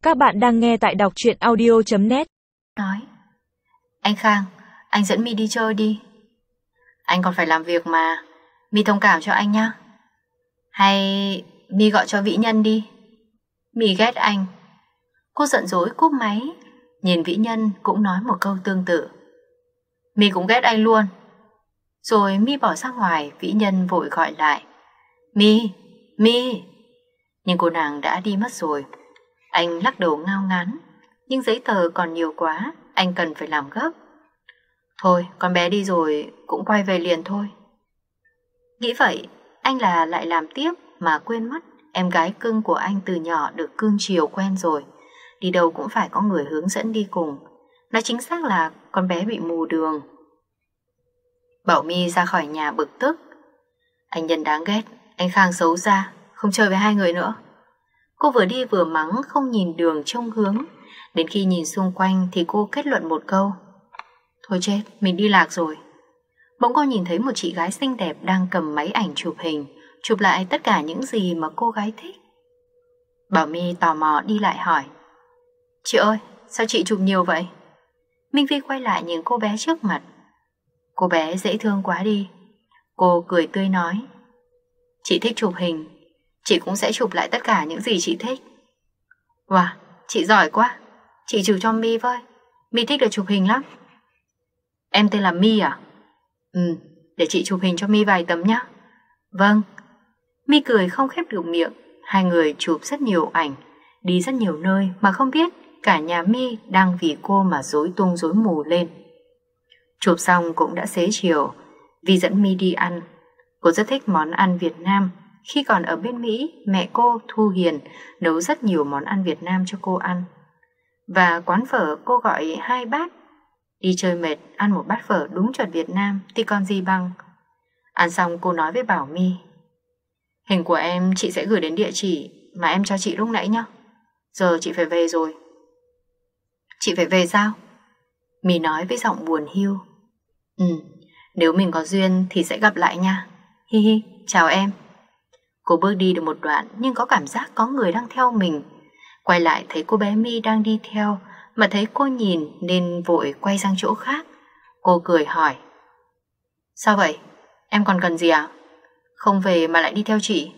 Các bạn đang nghe tại đọc truyện audio.net. Nói: Anh Khang, anh dẫn My đi chơi đi. Anh còn phải làm việc mà. My thông cảm cho anh nhá. Hay My gọi cho Vĩ Nhân đi. My ghét anh. Cô giận dỗi cúp máy. Nhìn Vĩ Nhân cũng nói một câu tương tự. My cũng ghét anh luôn. Rồi My bỏ ra ngoài. Vĩ Nhân vội gọi lại: My. Nhưng cô nàng đã đi mất rồi. Anh lắc đầu ngao ngán. Nhưng giấy tờ còn nhiều quá, anh cần phải làm gấp. Thôi, con bé đi rồi cũng quay về liền thôi. Nghĩ vậy, anh lại làm tiếp mà quên mất em gái cưng của anh từ nhỏ được cưng chiều quen rồi. Đi đâu cũng phải có người hướng dẫn đi cùng. Nói chính xác là con bé bị mù đường. Bảo My ra khỏi nhà bực tức. Anh Nhân đáng ghét, anh Khang xấu xa, không chơi với hai người nữa. Cô vừa đi vừa mắng, không nhìn đường trông hướng. Đến khi nhìn xung quanh thì cô kết luận một câu: thôi chết, mình đi lạc rồi. Bỗng cô nhìn thấy một chị gái xinh đẹp đang cầm máy ảnh chụp hình, chụp lại tất cả những gì mà cô gái thích. Bảo My tò mò đi lại hỏi: chị ơi, sao chị chụp nhiều vậy? Minh Vi quay lại nhìn cô bé trước mặt. Cô bé dễ thương quá đi. Cô cười tươi nói: chị thích chụp hình, chị cũng sẽ chụp lại tất cả những gì chị thích. Wow, chị giỏi quá. Chị chụp cho My với. My thích được chụp hình lắm. Em tên là My à? Để chị chụp hình cho My vài tấm nhé. Vâng. My cười không khép được miệng. Hai người chụp rất nhiều ảnh, đi rất nhiều nơi mà không biết cả nhà My đang vì cô mà rối tung rối mù lên. Chụp xong cũng đã xế chiều. Vi dẫn My đi ăn. Cô rất thích món ăn Việt Nam. Khi còn ở bên Mỹ, mẹ cô Thu Hiền nấu rất nhiều món ăn Việt Nam cho cô ăn. Và quán phở cô gọi 2 bát. Đi chơi mệt, ăn một bát phở đúng chuẩn Việt Nam thì còn gì bằng. Ăn xong cô nói với Bảo My: hình của em chị sẽ gửi đến địa chỉ mà em cho chị lúc nãy nhé. Giờ chị phải về rồi. Chị phải về sao? My nói với giọng buồn hiu. Nếu mình có duyên thì sẽ gặp lại nha. Hi hi, chào em. Cô bước đi được một đoạn nhưng có cảm giác có người đang theo mình. Quay lại thấy cô bé My đang đi theo, mà thấy cô nhìn nên vội quay sang chỗ khác. Cô cười hỏi: sao vậy? Em còn cần gì à? Không về mà lại đi theo chị.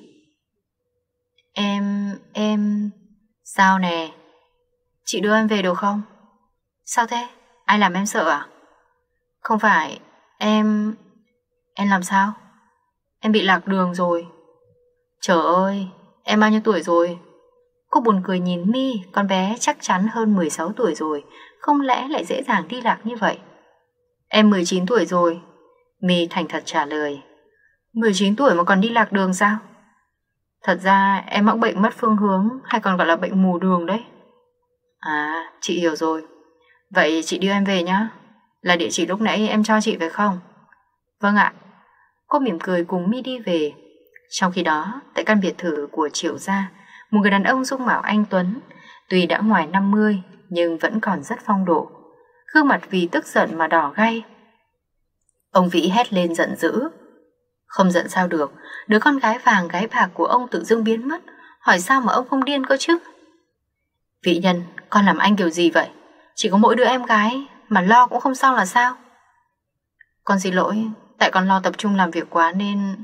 Em... Sao nè? Chị đưa em về được không? Sao thế? Ai làm em sợ à? Không phải, em làm sao? Em bị lạc đường rồi. Trời ơi, em bao nhiêu tuổi rồi? Cô buồn cười nhìn My, con bé chắc chắn hơn 16 tuổi rồi, không lẽ lại dễ dàng đi lạc như vậy? Em 19 tuổi rồi. My thành thật trả lời. 19 tuổi mà còn đi lạc đường sao? Thật ra em mắc bệnh mất phương hướng, hay còn gọi là bệnh mù đường đấy. À, chị hiểu rồi. Vậy chị đưa em về nhá. Là địa chỉ lúc nãy em cho chị phải không? Vâng ạ. Cô mỉm cười cùng My đi về. Trong khi đó, tại căn biệt thự của Triệu gia, một người đàn ông dung mạo anh tuấn, tuy đã ngoài 50 nhưng vẫn còn rất phong độ. Gương mặt vì tức giận mà đỏ gay. Ông Vĩ hét lên giận dữ. Không giận sao được, đứa con gái vàng gái bạc của ông tự dưng biến mất, hỏi sao mà ông không điên cơ chứ? Vĩ Nhân, con làm anh kiểu gì vậy? Chỉ có mỗi đứa em gái mà lo cũng không xong là sao? Con xin lỗi, tại con lo tập trung làm việc quá nên...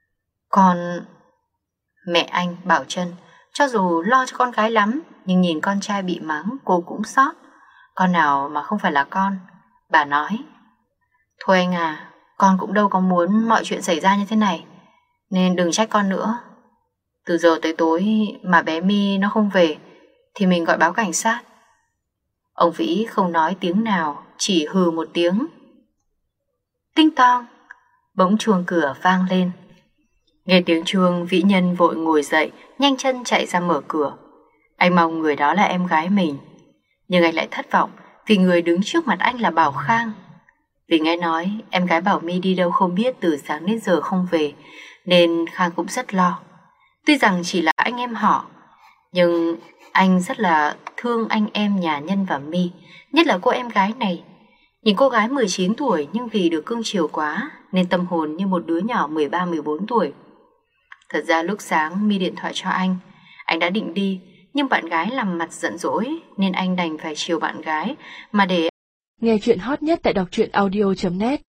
Mẹ anh Bảo Trân cho dù lo cho con gái lắm, nhưng nhìn con trai bị mắng cô cũng xót. Con nào mà không phải là con. Bà nói: thôi anh à, con cũng đâu có muốn mọi chuyện xảy ra như thế này, nên đừng trách con nữa. Từ giờ tới tối mà bé My nó không về thì mình gọi báo cảnh sát. Ông Vĩ không nói tiếng nào, chỉ hừ một tiếng. Tinh tong, bỗng chuông cửa vang lên. Nghe tiếng chuông, Vĩ Nhân vội ngồi dậy, nhanh chân chạy ra mở cửa. Anh mong người đó là em gái mình, nhưng anh lại thất vọng vì người đứng trước mặt anh là Bảo Khang. Vì nghe nói em gái Bảo My đi đâu không biết từ sáng đến giờ không về, nên Khang cũng rất lo. Tuy rằng chỉ là anh em họ, nhưng anh rất là thương anh em nhà Nhân và My, nhất là cô em gái này. Nhìn cô gái 19 tuổi nhưng vì được cưng chiều quá nên tâm hồn như một đứa nhỏ 13-14 tuổi. Thật ra lúc sáng My điện thoại cho anh đã định đi, nhưng bạn gái làm mặt giận dỗi nên anh đành phải chiều bạn gái mà để Nghe chuyện hot nhất tại đọc truyện audio.net